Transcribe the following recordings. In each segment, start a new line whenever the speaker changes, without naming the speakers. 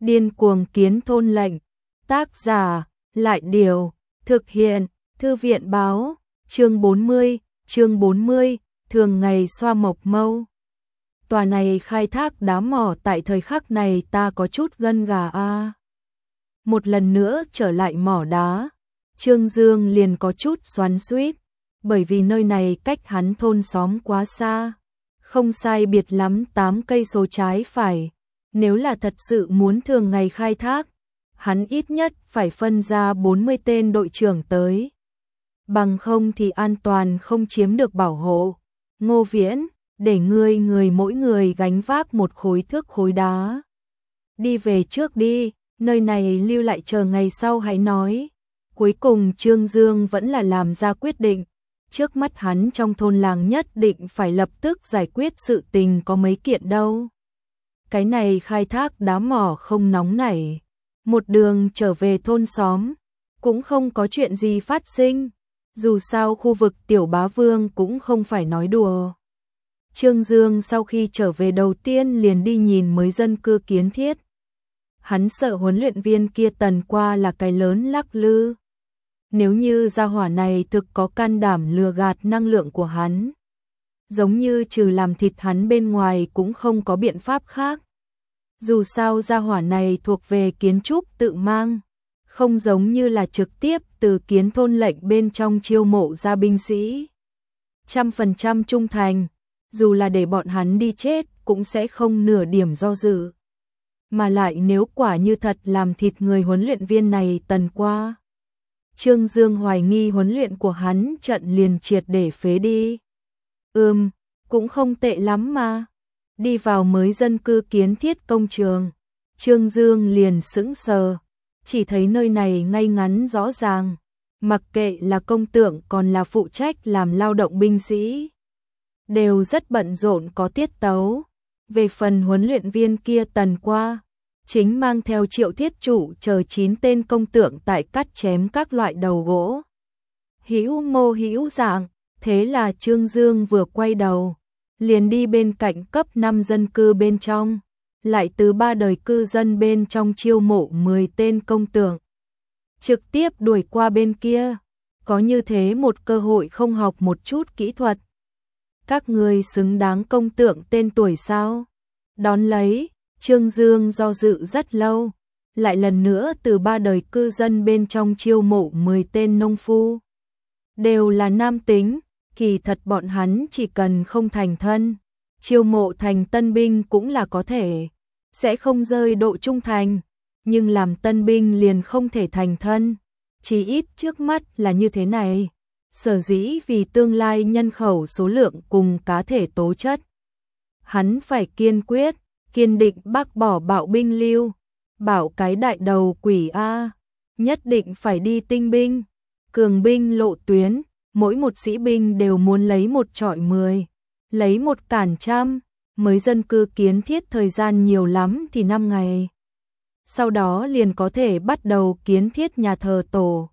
Điên cuồng kiến thôn lệnh. Tác giả, Lại Điều. Thực hiện, Thư viện báo. Chương 40, thường ngày xoa mộc mâu. Tòa này khai thác đá mỏ tại thời khắc này ta có chút gân gà a. Một lần nữa trở lại mỏ đá, Trương Dương liền có chút xoắn xuýt, bởi vì nơi này cách hắn thôn xóm quá xa, không sai biệt lắm 8 cây số trái phải. Nếu là thật sự muốn thường ngày khai thác, hắn ít nhất phải phân ra 40 tên đội trưởng tới. Bằng không thì an toàn không chiếm được bảo hộ. Ngô Viễn, để người mỗi người gánh vác một khối thước khối đá. Đi về trước đi, nơi này lưu lại chờ ngày sau hãy nói. Cuối cùng Trương Dương vẫn là làm ra quyết định. Trước mắt hắn trong thôn làng nhất định phải lập tức giải quyết sự tình có mấy kiện đâu. Cái này khai thác đá mỏ không nóng nảy. Một đường trở về thôn xóm, cũng không có chuyện gì phát sinh. Dù sao khu vực Tiểu Bá Vương cũng không phải nói đùa. Trương Dương sau khi trở về đầu tiên liền đi nhìn mới dân cư kiến thiết. Hắn sợ huấn luyện viên kia Tần Qua là cái lớn lắc lư. Nếu như gia hỏa này thực có can đảm lừa gạt năng lượng của hắn, giống như trừ làm thịt hắn bên ngoài cũng không có biện pháp khác. Dù sao gia hỏa này thuộc về kiến trúc tự mang, không giống như là trực tiếp từ kiến thôn lệnh bên trong chiêu mộ ra binh sĩ. 100% trung thành, dù là để bọn hắn đi chết cũng sẽ không nửa điểm do dự. Mà lại nếu quả như thật làm thịt người huấn luyện viên này Tần Qua, Trương Dương hoài nghi huấn luyện của hắn trận liền triệt để phế đi. Cũng không tệ lắm mà. Đi vào mới dân cư kiến thiết công trường, Trương Dương liền sững sờ, chỉ thấy nơi này ngay ngắn rõ ràng, mặc kệ là công tượng còn là phụ trách làm lao động binh sĩ, đều rất bận rộn có tiết tấu. Về phần huấn luyện viên kia Tần Qua, chính mang theo Triệu Thiết Chủ chờ 9 tên công tượng tại cắt chém các loại đầu gỗ. Hữu mô hữu dạng, thế là Trương Dương vừa quay đầu, liền đi bên cạnh cấp 5 dân cư bên trong, lại từ 3 đời cư dân bên trong chiêu mộ 10 tên công tượng. Trực tiếp đuổi qua bên kia, có như thế một cơ hội không học một chút kỹ thuật. Các người xứng đáng công tượng tên tuổi sao? Đón lấy, Trương Dương do dự rất lâu, lại lần nữa từ 3 đời cư dân bên trong chiêu mộ 10 tên nông phu. Đều là nam tính, kỳ thật bọn hắn chỉ cần không thành thân, chiêu mộ thành tân binh cũng là có thể, sẽ không rơi độ trung thành, nhưng làm tân binh liền không thể thành thân, chỉ ít trước mắt là như thế này. Sở dĩ vì tương lai nhân khẩu số lượng cùng cá thể tố chất, hắn phải kiên quyết, kiên định bác bỏ bạo binh lưu, bảo cái đại đầu quỷ A, nhất định phải đi tinh binh, cường binh lộ tuyến, mỗi một sĩ binh đều muốn lấy một trọi 10, lấy một cản trăm, mới dân cư kiến thiết thời gian nhiều lắm thì 5 ngày. Sau đó liền có thể bắt đầu kiến thiết nhà thờ tổ.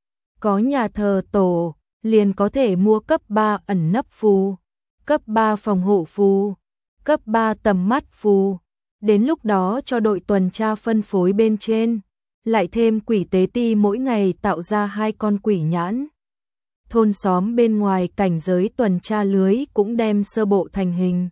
Có nhà thờ tổ, liền có thể mua cấp 3 ẩn nấp phù, cấp 3 phòng hộ phù, cấp 3 tầm mắt phù. Đến lúc đó cho đội tuần tra phân phối bên trên, lại thêm quỷ tế ti mỗi ngày tạo ra 2 con quỷ nhãn. Thôn xóm bên ngoài cảnh giới tuần tra lưới cũng đem sơ bộ thành hình.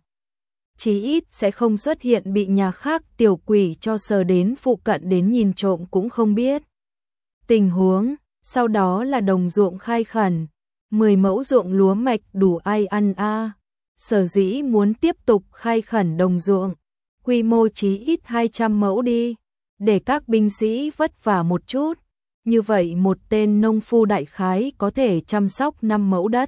Chí ít sẽ không xuất hiện bị nhà khác tiểu quỷ cho sờ đến phụ cận đến nhìn trộm cũng không biết. Tình huống, sau đó là đồng ruộng khai khẩn, 10 mẫu ruộng lúa mạch đủ ai ăn a. Sở dĩ muốn tiếp tục khai khẩn đồng ruộng, quy mô chí ít 200 mẫu đi, để các binh sĩ vất vả một chút. Như vậy một tên nông phu đại khái có thể chăm sóc 5 mẫu đất.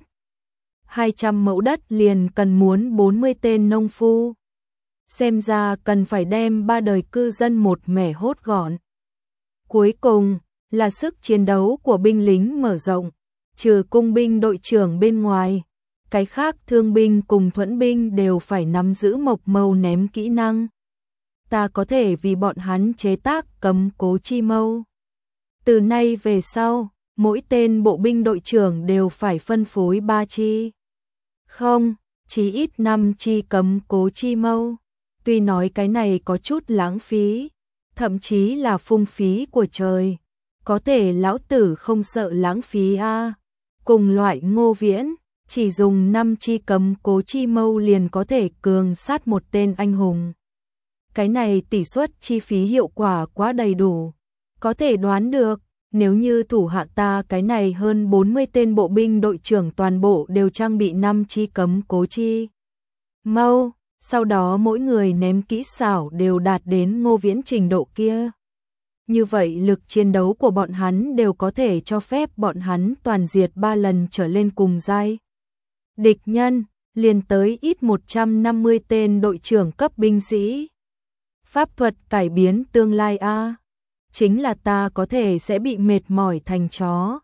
200 mẫu đất liền cần muốn 40 tên nông phu. Xem ra cần phải đem 3 đời cư dân một mẻ hốt gọn. Cuối cùng là sức chiến đấu của binh lính mở rộng, trừ cung binh đội trưởng bên ngoài, cái khác thương binh cùng thuẫn binh đều phải nắm giữ mộc mâu ném kỹ năng. Ta có thể vì bọn hắn chế tác cấm cố chi mâu. Từ nay về sau, mỗi tên bộ binh đội trưởng đều phải phân phối 3 chi. Không, chí ít 5 chi cấm cố chi mâu. Tuy nói cái này có chút lãng phí, thậm chí là phung phí của trời. Có thể lão tử không sợ lãng phí a. Cùng loại Ngô Viễn, chỉ dùng 5 chi cấm cố chi mâu liền có thể cường sát một tên anh hùng. Cái này tỷ suất chi phí hiệu quả quá đầy đủ. Có thể đoán được, nếu như thủ hạ ta cái này hơn 40 tên bộ binh đội trưởng toàn bộ đều trang bị 5 chi cấm cố chi mâu, sau đó mỗi người ném kỹ xảo đều đạt đến Ngô Viễn trình độ kia. Như vậy lực chiến đấu của bọn hắn đều có thể cho phép bọn hắn toàn diệt 3 lần trở lên cùng giai. Địch nhân, liền tới ít 150 tên đội trưởng cấp binh sĩ. Pháp thuật cải biến tương lai a. Chính là ta có thể sẽ bị mệt mỏi thành chó.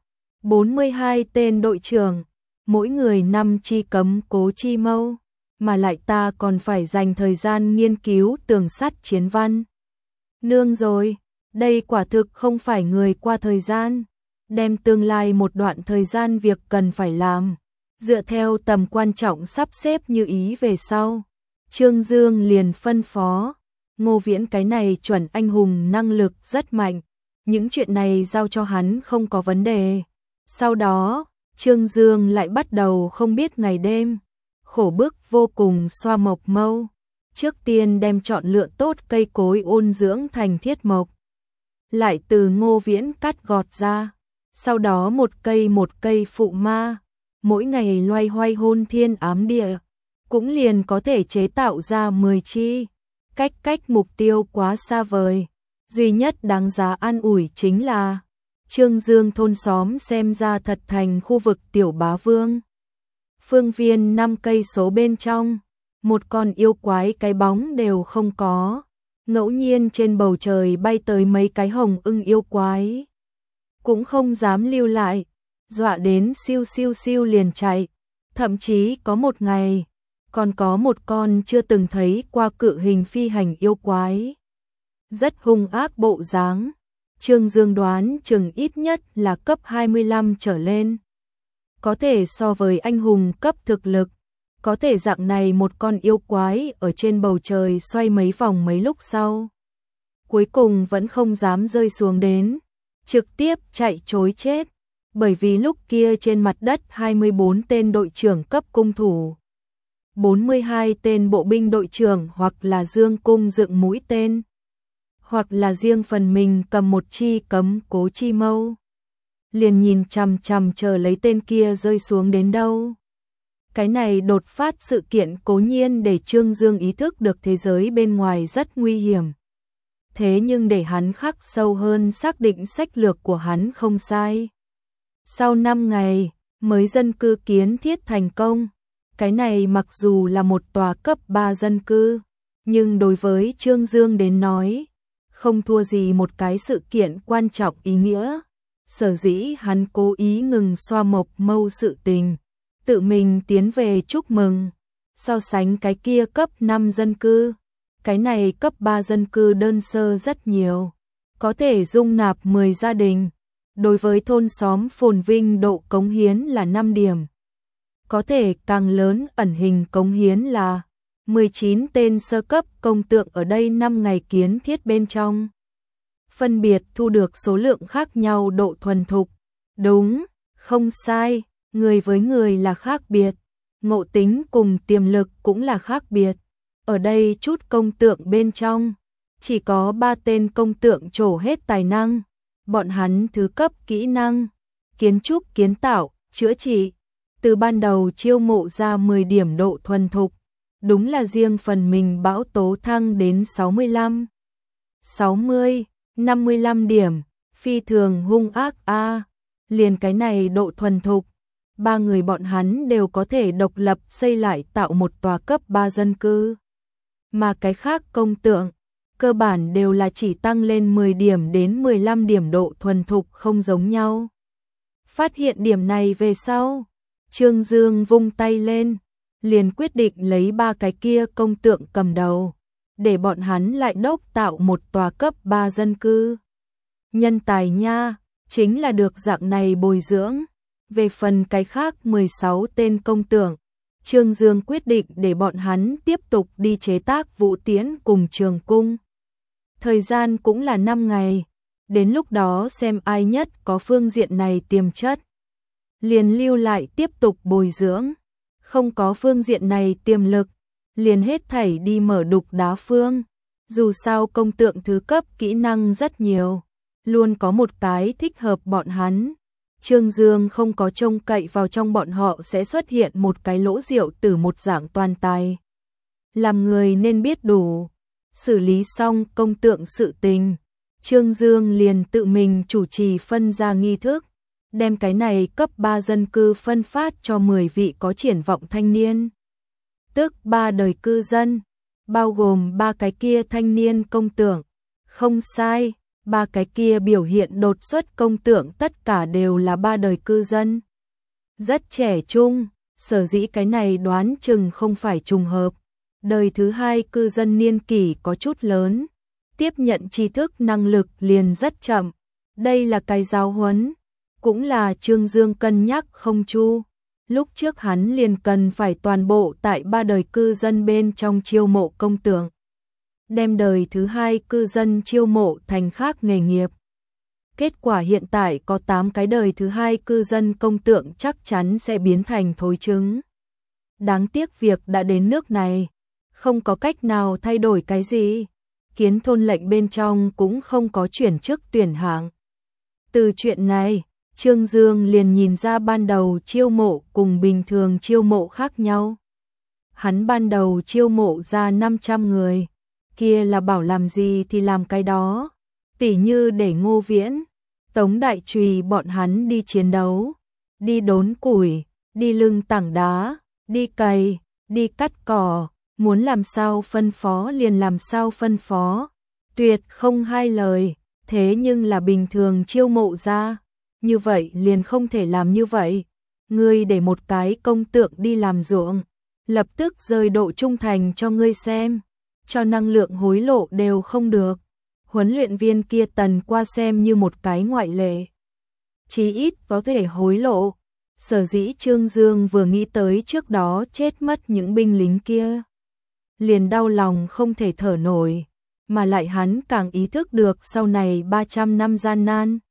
42 tên đội trưởng, mỗi người 5 chi cấm cố chi mâu, mà lại ta còn phải dành thời gian nghiên cứu tường sắt chiến văn. Nương rồi, đây quả thực không phải người qua thời gian, đem tương lai một đoạn thời gian việc cần phải làm, dựa theo tầm quan trọng sắp xếp như ý về sau. Trương Dương liền phân phó, Ngô Viễn cái này chuẩn anh hùng năng lực rất mạnh, những chuyện này giao cho hắn không có vấn đề. Sau đó, Trương Dương lại bắt đầu không biết ngày đêm, khổ bức vô cùng xoa mộc mâu. Trước tiên đem chọn lựa tốt cây cối ôn dưỡng thành thiết mộc, lại từ Ngô Viễn cắt gọt ra, sau đó một cây phụ ma, mỗi ngày loay hoay hôn thiên ám địa, cũng liền có thể chế tạo ra 10 chi. Cách mục tiêu quá xa vời, duy nhất đáng giá an ủi chính là Trương Dương thôn xóm xem ra thật thành khu vực tiểu bá vương. Phương viên 5 cây số bên trong, một con yêu quái cái bóng đều không có. Ngẫu nhiên trên bầu trời bay tới mấy cái hồng ưng yêu quái, cũng không dám lưu lại, dọa đến siêu siêu siêu liền chạy. Thậm chí có một ngày, còn có một con chưa từng thấy qua cự hình phi hành yêu quái, rất hung ác bộ dáng. Trương Dương đoán chừng ít nhất là cấp 25 trở lên, có thể so với anh hùng cấp thực lực. Có thể dạng này một con yêu quái ở trên bầu trời xoay mấy vòng mấy lúc sau, cuối cùng vẫn không dám rơi xuống đến, trực tiếp chạy trối chết. Bởi vì lúc kia trên mặt đất 24 tên đội trưởng cấp cung thủ, 42 tên bộ binh đội trưởng hoặc là dương cung dựng mũi tên, hoặc là riêng phần mình cầm một chi cấm cố chi mâu, liền nhìn chằm chằm chờ lấy tên kia rơi xuống đến đâu. Cái này đột phát sự kiện cố nhiên để Trương Dương ý thức được thế giới bên ngoài rất nguy hiểm. Thế nhưng để hắn khắc sâu hơn xác định sách lược của hắn không sai. Sau 5 ngày, mới dân cư kiến thiết thành công. Cái này mặc dù là một tòa cấp 3 dân cư, nhưng đối với Trương Dương đến nói, không thua gì một cái sự kiện quan trọng ý nghĩa. Sở dĩ hắn cố ý ngừng xoa mộc mâu sự tình, tự mình tiến về chúc mừng. So sánh cái kia cấp 5 dân cư, cái này cấp 3 dân cư đơn sơ rất nhiều, có thể dung nạp 10 gia đình. Đối với thôn xóm phồn vinh độ cống hiến là 5 điểm. Có thể càng lớn ẩn hình cống hiến là 19 tên sơ cấp công tượng ở đây 5 ngày kiến thiết bên trong. Phân biệt thu được số lượng khác nhau độ thuần thục. Đúng, không sai, người với người là khác biệt, ngộ tính cùng tiềm lực cũng là khác biệt. Ở đây chút công tượng bên trong, chỉ có 3 tên công tượng trổ hết tài năng. Bọn hắn thứ cấp kỹ năng, kiến trúc kiến tạo, chữa trị, từ ban đầu chiêu mộ ra 10 điểm độ thuần thục, đúng là riêng phần mình bão tố thăng đến 65, 60, 55 điểm, phi thường hung ác a. Liền cái này độ thuần thục, 3 người bọn hắn đều có thể độc lập xây lại tạo một tòa cấp 3 dân cư. Mà cái khác công tượng, cơ bản đều là chỉ tăng lên 10 điểm đến 15 điểm độ thuần thục không giống nhau. Phát hiện điểm này về sau, Trương Dương vung tay lên, liền quyết định lấy 3 cái kia công tượng cầm đầu, để bọn hắn lại đốc tạo một tòa cấp 3 dân cư. Nhân tài nha, chính là được dạng này bồi dưỡng. Về phần cái khác 16 tên công tượng, Trương Dương quyết định để bọn hắn tiếp tục đi chế tác vũ tiễn cùng trường cung. Thời gian cũng là 5 ngày, đến lúc đó xem ai nhất có phương diện này tiềm chất. Liền lưu lại tiếp tục bồi dưỡng, không có phương diện này tiềm lực, liền hết thảy đi mở đục đá phương. Dù sao công tượng thứ cấp kỹ năng rất nhiều, luôn có một cái thích hợp bọn hắn. Trương Dương không có trông cậy vào trong bọn họ sẽ xuất hiện một cái lỗ diệu tử một dạng toàn tài. Làm người nên biết đủ. Xử lý xong công tượng sự tình, Trương Dương liền tự mình chủ trì phân ra nghi thức, đem cái này cấp 3 dân cư phân phát cho 10 vị có triển vọng thanh niên. Tức 3 đời cư dân, bao gồm 3 cái kia thanh niên công tượng. Không sai, 3 cái kia biểu hiện đột xuất công tượng tất cả đều là 3 đời cư dân. Rất trẻ trung, sở dĩ cái này đoán chừng không phải trùng hợp. Đời thứ 2 cư dân niên kỷ có chút lớn, tiếp nhận tri thức năng lực liền rất chậm. Đây là cái giáo huấn, cũng là Trương Dương cân nhắc không chu. Lúc trước hắn liền cần phải toàn bộ tại 3 đời cư dân bên trong chiêu mộ công tượng, đem đời thứ 2 cư dân chiêu mộ thành khác nghề nghiệp. Kết quả hiện tại có 8 cái đời thứ 2 cư dân công tượng chắc chắn sẽ biến thành thối trứng. Đáng tiếc việc đã đến nước này, không có cách nào thay đổi cái gì. Kiến thôn lệnh bên trong cũng không có chuyển chức tuyển hạng. Từ chuyện này, Trương Dương liền nhìn ra ban đầu chiêu mộ cùng bình thường chiêu mộ khác nhau. Hắn ban đầu chiêu mộ ra 500 người, kia là bảo làm gì thì làm cái đó. Tỉ như để Ngô Viễn, Tống Đại Trùy bọn hắn đi chiến đấu, đi đốn củi, đi lưng tảng đá, đi cày, đi cắt cỏ, muốn làm sao phân phó liền làm sao phân phó, tuyệt không hai lời. Thế nhưng là bình thường chiêu mộ ra, như vậy liền không thể làm như vậy. Ngươi để một cái công tượng đi làm ruộng, lập tức rơi độ trung thành cho ngươi xem, cho năng lượng hối lộ đều không được. Huấn luyện viên kia tần qua xem như một cái ngoại lệ, chí ít có thể hối lộ. Sở dĩ Trương Dương vừa nghĩ tới trước đó chết mất những binh lính kia, liền đau lòng không thể thở nổi, mà lại hắn càng ý thức được sau này 300 năm gian nan.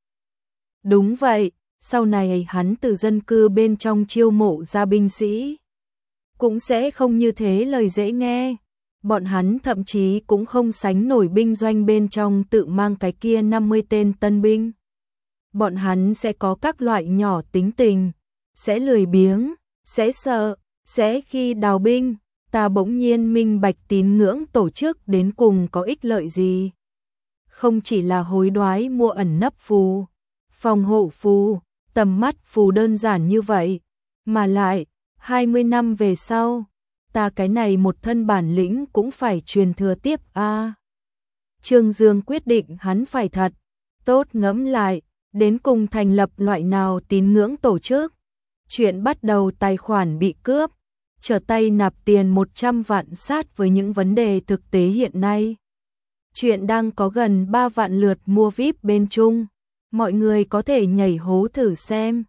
Đúng vậy, sau này hắn từ dân cư bên trong chiêu mộ ra binh sĩ, cũng sẽ không như thế lời dễ nghe. Bọn hắn thậm chí cũng không sánh nổi binh doanh bên trong tự mang cái kia 50 tên tân binh. Bọn hắn sẽ có các loại nhỏ tính tình, sẽ lười biếng, sẽ sợ, sẽ khi đào binh. Ta bỗng nhiên minh bạch tín ngưỡng tổ chức đến cùng có ích lợi gì. Không chỉ là hối đoái mua ẩn nấp phù, phòng hộ phù, tầm mắt phù đơn giản như vậy, mà lại 20 năm về sau, ta cái này một thân bản lĩnh cũng phải truyền thừa tiếp a. Trương Dương quyết định hắn phải thật tốt ngẫm lại, đến cùng thành lập loại nào tín ngưỡng tổ chức. Chuyện bắt đầu tài khoản bị cướp, trở tay nạp tiền 100 vạn sát với những vấn đề thực tế hiện nay. Chuyện đang có gần 3 vạn lượt mua VIP bên chung, mọi người có thể nhảy hố thử xem.